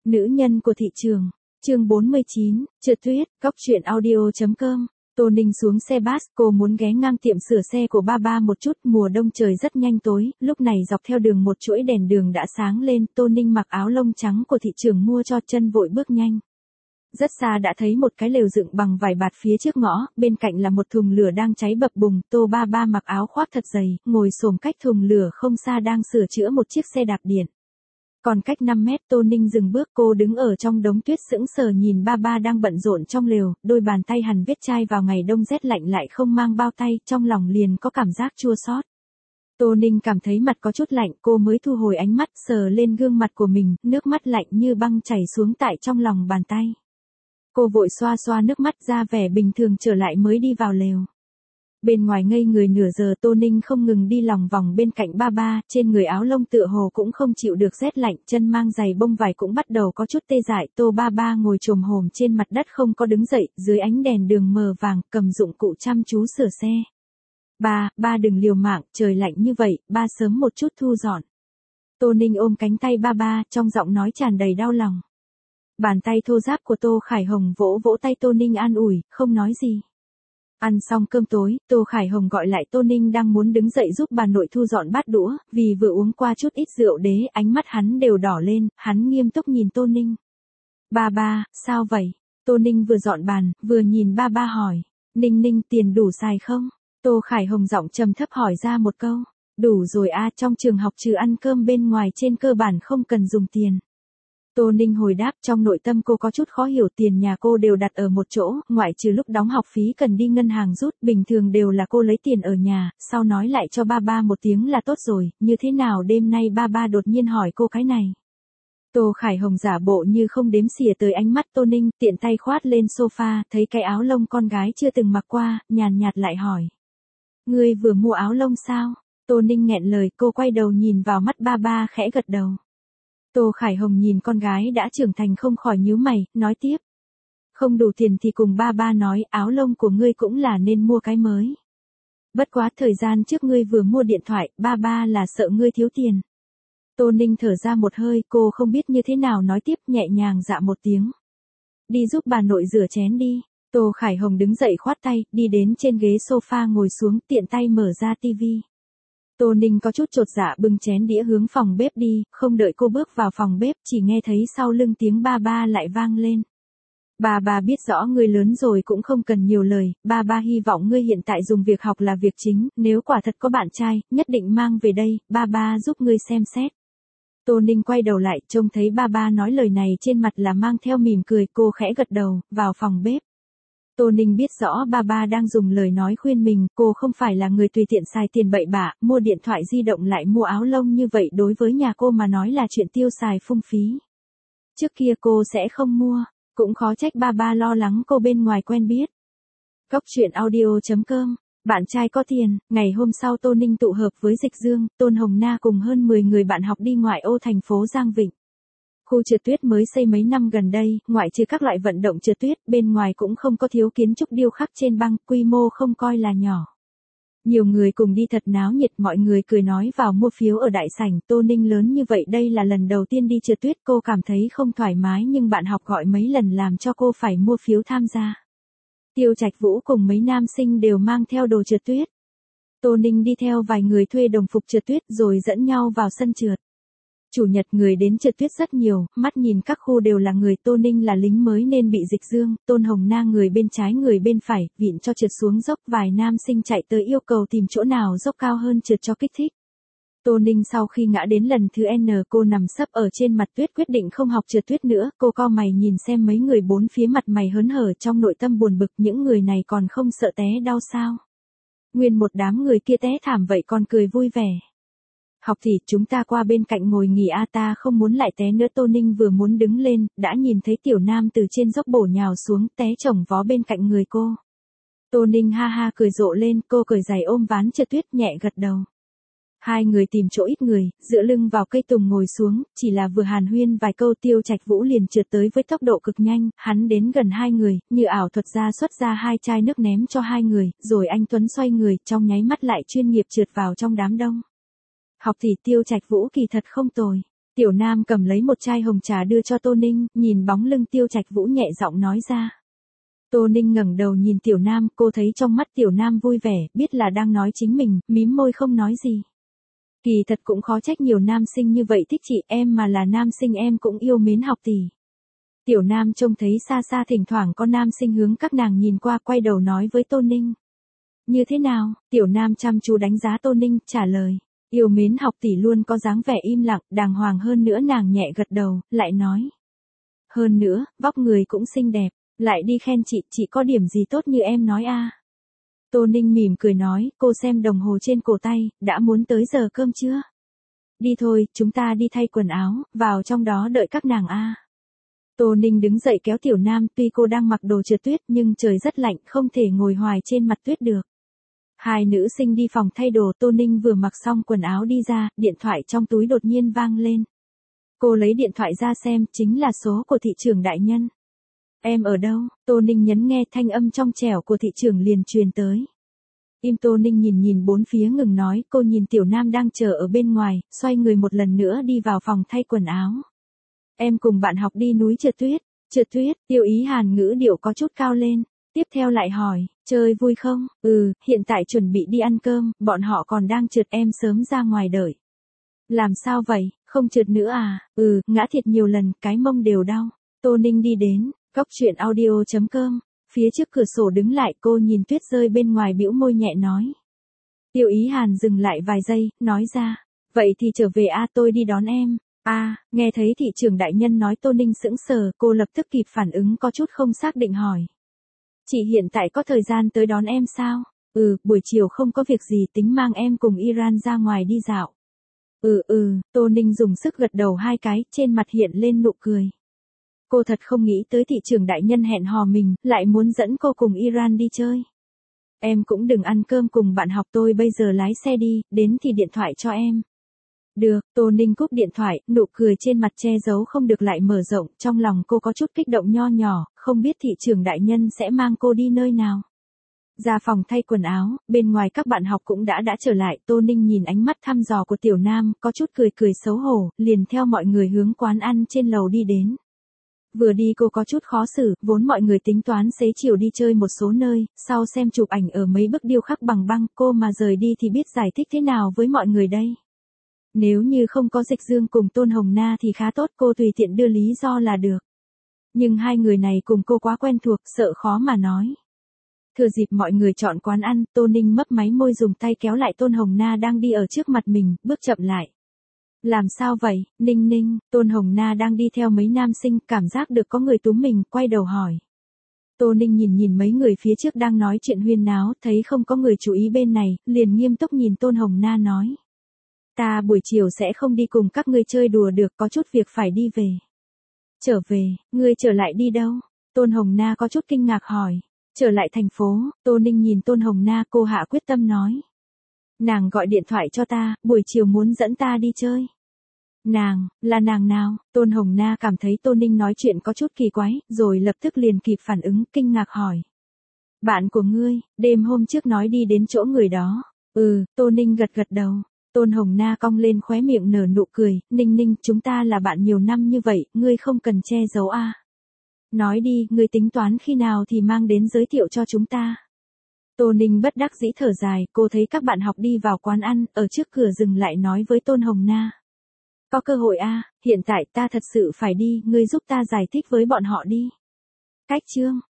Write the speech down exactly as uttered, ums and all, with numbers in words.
Nữ nhân của thị trường. Chương bốn mươi chín, Trượt tuyết, Cóc truyện audio chấm com. Tô Ninh xuống xe bus, cô muốn ghé ngang tiệm sửa xe của ba ba một chút, mùa đông trời rất nhanh tối, lúc này dọc theo đường một chuỗi đèn đường đã sáng lên, Tô Ninh mặc áo lông trắng của thị trường mua cho, chân vội bước nhanh. Rất xa đã thấy một cái lều dựng bằng vải bạt phía trước ngõ, bên cạnh là một thùng lửa đang cháy bập bùng, Tô ba ba mặc áo khoác thật dày, ngồi xổm cách thùng lửa không xa đang sửa chữa một chiếc xe đạp điện. Còn cách năm mét Tô Ninh dừng bước, cô đứng ở trong đống tuyết sững sờ nhìn ba ba đang bận rộn trong lều, đôi bàn tay hằn vết chai vào ngày đông rét lạnh lại không mang bao tay, trong lòng liền có cảm giác chua xót. Tô Ninh cảm thấy mặt có chút lạnh, cô mới thu hồi ánh mắt sờ lên gương mặt của mình, nước mắt lạnh như băng chảy xuống tại trong lòng bàn tay. Cô vội xoa xoa nước mắt ra vẻ bình thường trở lại mới đi vào lều. Bên ngoài ngây người nửa giờ Tô Ninh không ngừng đi lòng vòng bên cạnh ba ba, trên người áo lông tựa hồ cũng không chịu được rét lạnh, chân mang giày bông vải cũng bắt đầu có chút tê dại, Tô ba ba ngồi chồm hổm trên mặt đất không có đứng dậy, dưới ánh đèn đường mờ vàng, cầm dụng cụ chăm chú sửa xe. Ba, ba đừng liều mạng, trời lạnh như vậy, ba sớm một chút thu dọn. Tô Ninh ôm cánh tay ba ba, trong giọng nói tràn đầy đau lòng. Bàn tay thô ráp của Tô Khải Hồng vỗ vỗ tay Tô Ninh an ủi, không nói gì. Ăn xong cơm tối, Tô Khải Hồng gọi lại Tô Ninh đang muốn đứng dậy giúp bà nội thu dọn bát đũa, vì vừa uống qua chút ít rượu đế, ánh mắt hắn đều đỏ lên, hắn nghiêm túc nhìn Tô Ninh. Ba ba, sao vậy? Tô Ninh vừa dọn bàn, vừa nhìn ba ba hỏi. Ninh Ninh, tiền đủ xài không? Tô Khải Hồng giọng trầm thấp hỏi ra một câu. Đủ rồi a, trong trường học trừ ăn cơm bên ngoài trên cơ bản không cần dùng tiền. Tô Ninh hồi đáp, trong nội tâm cô có chút khó hiểu, tiền nhà cô đều đặt ở một chỗ, ngoại trừ lúc đóng học phí cần đi ngân hàng rút, bình thường đều là cô lấy tiền ở nhà, sau nói lại cho ba ba một tiếng là tốt rồi, như thế nào đêm nay ba ba đột nhiên hỏi cô cái này. Tô Khải Hồng giả bộ như không đếm xỉa tới ánh mắt Tô Ninh, tiện tay khoát lên sofa, thấy cái áo lông con gái chưa từng mặc qua, nhàn nhạt lại hỏi. Ngươi vừa mua áo lông sao? Tô Ninh nghẹn lời, cô quay đầu nhìn vào mắt ba ba khẽ gật đầu. Tô Khải Hồng nhìn con gái đã trưởng thành không khỏi nhíu mày, nói tiếp. Không đủ tiền thì cùng ba ba nói, áo lông của ngươi cũng là nên mua cái mới. Bất quá thời gian trước ngươi vừa mua điện thoại, ba ba là sợ ngươi thiếu tiền. Tô Ninh thở ra một hơi, cô không biết như thế nào nói tiếp, nhẹ nhàng dạ một tiếng. Đi giúp bà nội rửa chén đi. Tô Khải Hồng đứng dậy khoát tay, đi đến trên ghế sofa ngồi xuống, tiện tay mở ra tivi. Tô Ninh có chút chột dạ bưng chén đĩa hướng phòng bếp đi, không đợi cô bước vào phòng bếp, chỉ nghe thấy sau lưng tiếng ba ba lại vang lên. Ba ba biết rõ ngươi lớn rồi cũng không cần nhiều lời, ba ba hy vọng ngươi hiện tại dùng việc học là việc chính, nếu quả thật có bạn trai, nhất định mang về đây, ba ba giúp ngươi xem xét. Tô Ninh quay đầu lại, trông thấy ba ba nói lời này trên mặt là mang theo mỉm cười, cô khẽ gật đầu, vào phòng bếp. Tô Ninh biết rõ ba ba đang dùng lời nói khuyên mình, cô không phải là người tùy tiện xài tiền bậy bạ, mua điện thoại di động lại mua áo lông như vậy đối với nhà cô mà nói là chuyện tiêu xài phung phí. Trước kia cô sẽ không mua, cũng khó trách ba ba lo lắng cô bên ngoài quen biết. Cóc truyện audio chấm com, bạn trai có tiền, ngày hôm sau Tô Ninh tụ hợp với Dịch Dương, Tôn Hồng Na cùng hơn mười người bạn học đi ngoại ô thành phố Giang Vịnh. Khu trượt tuyết mới xây mấy năm gần đây, ngoại trừ các loại vận động trượt tuyết, bên ngoài cũng không có thiếu kiến trúc điêu khắc trên băng, quy mô không coi là nhỏ. Nhiều người cùng đi thật náo nhiệt, mọi người cười nói vào mua phiếu ở đại sảnh, Tô Ninh lớn như vậy đây là lần đầu tiên đi trượt tuyết, cô cảm thấy không thoải mái nhưng bạn học gọi mấy lần làm cho cô phải mua phiếu tham gia. Tiêu Trạch Vũ cùng mấy nam sinh đều mang theo đồ trượt tuyết. Tô Ninh đi theo vài người thuê đồng phục trượt tuyết rồi dẫn nhau vào sân trượt. Chủ nhật người đến trượt tuyết rất nhiều, mắt nhìn các khu đều là người. Tô Ninh là lính mới nên bị Dịch Dương, Tôn Hồng Na người bên trái người bên phải, vịn cho trượt xuống dốc, vài nam sinh chạy tới yêu cầu tìm chỗ nào dốc cao hơn trượt cho kích thích. Tô Ninh sau khi ngã đến lần thứ N cô nằm sấp ở trên mặt tuyết quyết định không học trượt tuyết nữa, cô cau mày nhìn xem mấy người bốn phía mặt mày hớn hở trong nội tâm buồn bực, những người này còn không sợ té đau sao. Nguyên một đám người kia té thảm vậy còn cười vui vẻ. Học thì chúng ta qua bên cạnh ngồi nghỉ a, ta không muốn lại té nữa. Tô Ninh vừa muốn đứng lên, đã nhìn thấy tiểu nam từ trên dốc bổ nhào xuống, té chồng vó bên cạnh người cô. Tô Ninh ha ha cười rộ lên, cô cởi giày ôm ván trượt tuyết nhẹ gật đầu. Hai người tìm chỗ ít người, dựa lưng vào cây tùng ngồi xuống, chỉ là vừa hàn huyên vài câu Tiêu Trạch Vũ liền trượt tới với tốc độ cực nhanh, hắn đến gần hai người, như ảo thuật ra xuất ra hai chai nước ném cho hai người, rồi anh Tuấn xoay người, trong nháy mắt lại chuyên nghiệp trượt vào trong đám đông. Học thì Tiêu Trạch Vũ kỳ thật không tồi. Tiểu Nam cầm lấy một chai hồng trà đưa cho Tô Ninh, nhìn bóng lưng Tiêu Trạch Vũ nhẹ giọng nói ra. Tô Ninh ngẩng đầu nhìn Tiểu Nam, cô thấy trong mắt Tiểu Nam vui vẻ, biết là đang nói chính mình, mím môi không nói gì. Kỳ thật cũng khó trách nhiều nam sinh như vậy thích chị, em mà là nam sinh em cũng yêu mến học tỷ. Tiểu Nam trông thấy xa xa thỉnh thoảng có nam sinh hướng các nàng nhìn qua, quay đầu nói với Tô Ninh. Như thế nào? Tiểu Nam chăm chú đánh giá Tô Ninh, trả lời. Yêu mến học tỷ luôn có dáng vẻ im lặng, đàng hoàng hơn nữa. Nàng nhẹ gật đầu, lại nói. Hơn nữa, vóc người cũng xinh đẹp, lại đi khen chị, chị có điểm gì tốt như em nói a? À? Tô Ninh mỉm cười nói, cô xem đồng hồ trên cổ tay, đã muốn tới giờ cơm chưa? Đi thôi, chúng ta đi thay quần áo, vào trong đó đợi các nàng a. À. Tô Ninh đứng dậy kéo Tiểu Nam, tuy cô đang mặc đồ trượt tuyết nhưng trời rất lạnh, không thể ngồi hoài trên mặt tuyết được. Hai nữ sinh đi phòng thay đồ, Tô Ninh vừa mặc xong quần áo đi ra, điện thoại trong túi đột nhiên vang lên. Cô lấy điện thoại ra xem, chính là số của thị trưởng đại nhân. Em ở đâu? Tô Ninh nhấn nghe, thanh âm trong trẻo của thị trưởng liền truyền tới. Im. Tô Ninh nhìn nhìn bốn phía ngừng nói, cô nhìn Tiểu Nam đang chờ ở bên ngoài, xoay người một lần nữa đi vào phòng thay quần áo. Em cùng bạn học đi núi trượt tuyết. Trượt tuyết? Tiêu Ý Hàn ngữ điệu có chút cao lên. Tiếp theo lại hỏi, chơi vui không? Ừ, hiện tại chuẩn bị đi ăn cơm, bọn họ còn đang trượt, em sớm ra ngoài đợi. Làm sao vậy, không trượt nữa à? Ừ, ngã thiệt nhiều lần, cái mông đều đau. Tô Ninh đi đến, góc truyện audio chấm com, phía trước cửa sổ đứng lại, cô nhìn tuyết rơi bên ngoài bĩu môi nhẹ nói. Tiêu Ý Hàn dừng lại vài giây, nói ra, vậy thì trở về a, tôi đi đón em. A, à, nghe thấy thị trưởng đại nhân nói, Tô Ninh sững sờ, cô lập tức kịp phản ứng, có chút không xác định hỏi. Chị hiện tại có thời gian tới đón em sao? Ừ, buổi chiều không có việc gì, tính mang em cùng Iran ra ngoài đi dạo. Ừ ừ, Tô Ninh dùng sức gật đầu hai cái, trên mặt hiện lên nụ cười. Cô thật không nghĩ tới thị trưởng đại nhân hẹn hò mình, lại muốn dẫn cô cùng Iran đi chơi. Em cũng đừng ăn cơm cùng bạn học, tôi bây giờ lái xe đi, đến thì điện thoại cho em. Được, Tô Ninh cúp điện thoại, nụ cười trên mặt che giấu không được lại mở rộng, trong lòng cô có chút kích động nho nhỏ, không biết thị trưởng đại nhân sẽ mang cô đi nơi nào. Ra phòng thay quần áo, bên ngoài các bạn học cũng đã đã trở lại, Tô Ninh nhìn ánh mắt thăm dò của Tiểu Nam, có chút cười cười xấu hổ, liền theo mọi người hướng quán ăn trên lầu đi đến. Vừa đi cô có chút khó xử, vốn mọi người tính toán xế chiều đi chơi một số nơi, sau xem chụp ảnh ở mấy bức điêu khắc bằng băng, cô mà rời đi thì biết giải thích thế nào với mọi người đây. Nếu như không có Dịch Dương cùng Tôn Hồng Na thì khá tốt, cô tùy tiện đưa lý do là được. Nhưng hai người này cùng cô quá quen thuộc, sợ khó mà nói. Thừa dịp mọi người chọn quán ăn, Tô Ninh mấp máy môi dùng tay kéo lại Tôn Hồng Na đang đi ở trước mặt mình, bước chậm lại. Làm sao vậy, Ninh Ninh? Tôn Hồng Na đang đi theo mấy nam sinh, cảm giác được có người túm mình, quay đầu hỏi. Tô Ninh nhìn nhìn mấy người phía trước đang nói chuyện huyên náo, thấy không có người chú ý bên này, liền nghiêm túc nhìn Tôn Hồng Na nói. Ta buổi chiều sẽ không đi cùng các ngươi chơi đùa được, có chút việc phải đi về. Trở về, ngươi trở lại đi đâu? Tôn Hồng Na có chút kinh ngạc hỏi. Trở lại thành phố, Tô Ninh nhìn Tôn Hồng Na, cô hạ quyết tâm nói. Nàng gọi điện thoại cho ta, buổi chiều muốn dẫn ta đi chơi. Nàng, là nàng nào? Tôn Hồng Na cảm thấy Tô Ninh nói chuyện có chút kỳ quái, rồi lập tức liền kịp phản ứng, kinh ngạc hỏi. Bạn của ngươi, đêm hôm trước nói đi đến chỗ người đó. Ừ, Tô Ninh gật gật đầu. Tôn Hồng Na cong lên khóe miệng nở nụ cười, Ninh Ninh, chúng ta là bạn nhiều năm như vậy, ngươi không cần che giấu a. À. Nói đi, ngươi tính toán khi nào thì mang đến giới thiệu cho chúng ta. Tô Ninh bất đắc dĩ thở dài, cô thấy các bạn học đi vào quán ăn, ở trước cửa dừng lại nói với Tôn Hồng Na. Có cơ hội a, à, hiện tại ta thật sự phải đi, ngươi giúp ta giải thích với bọn họ đi. Cách chương.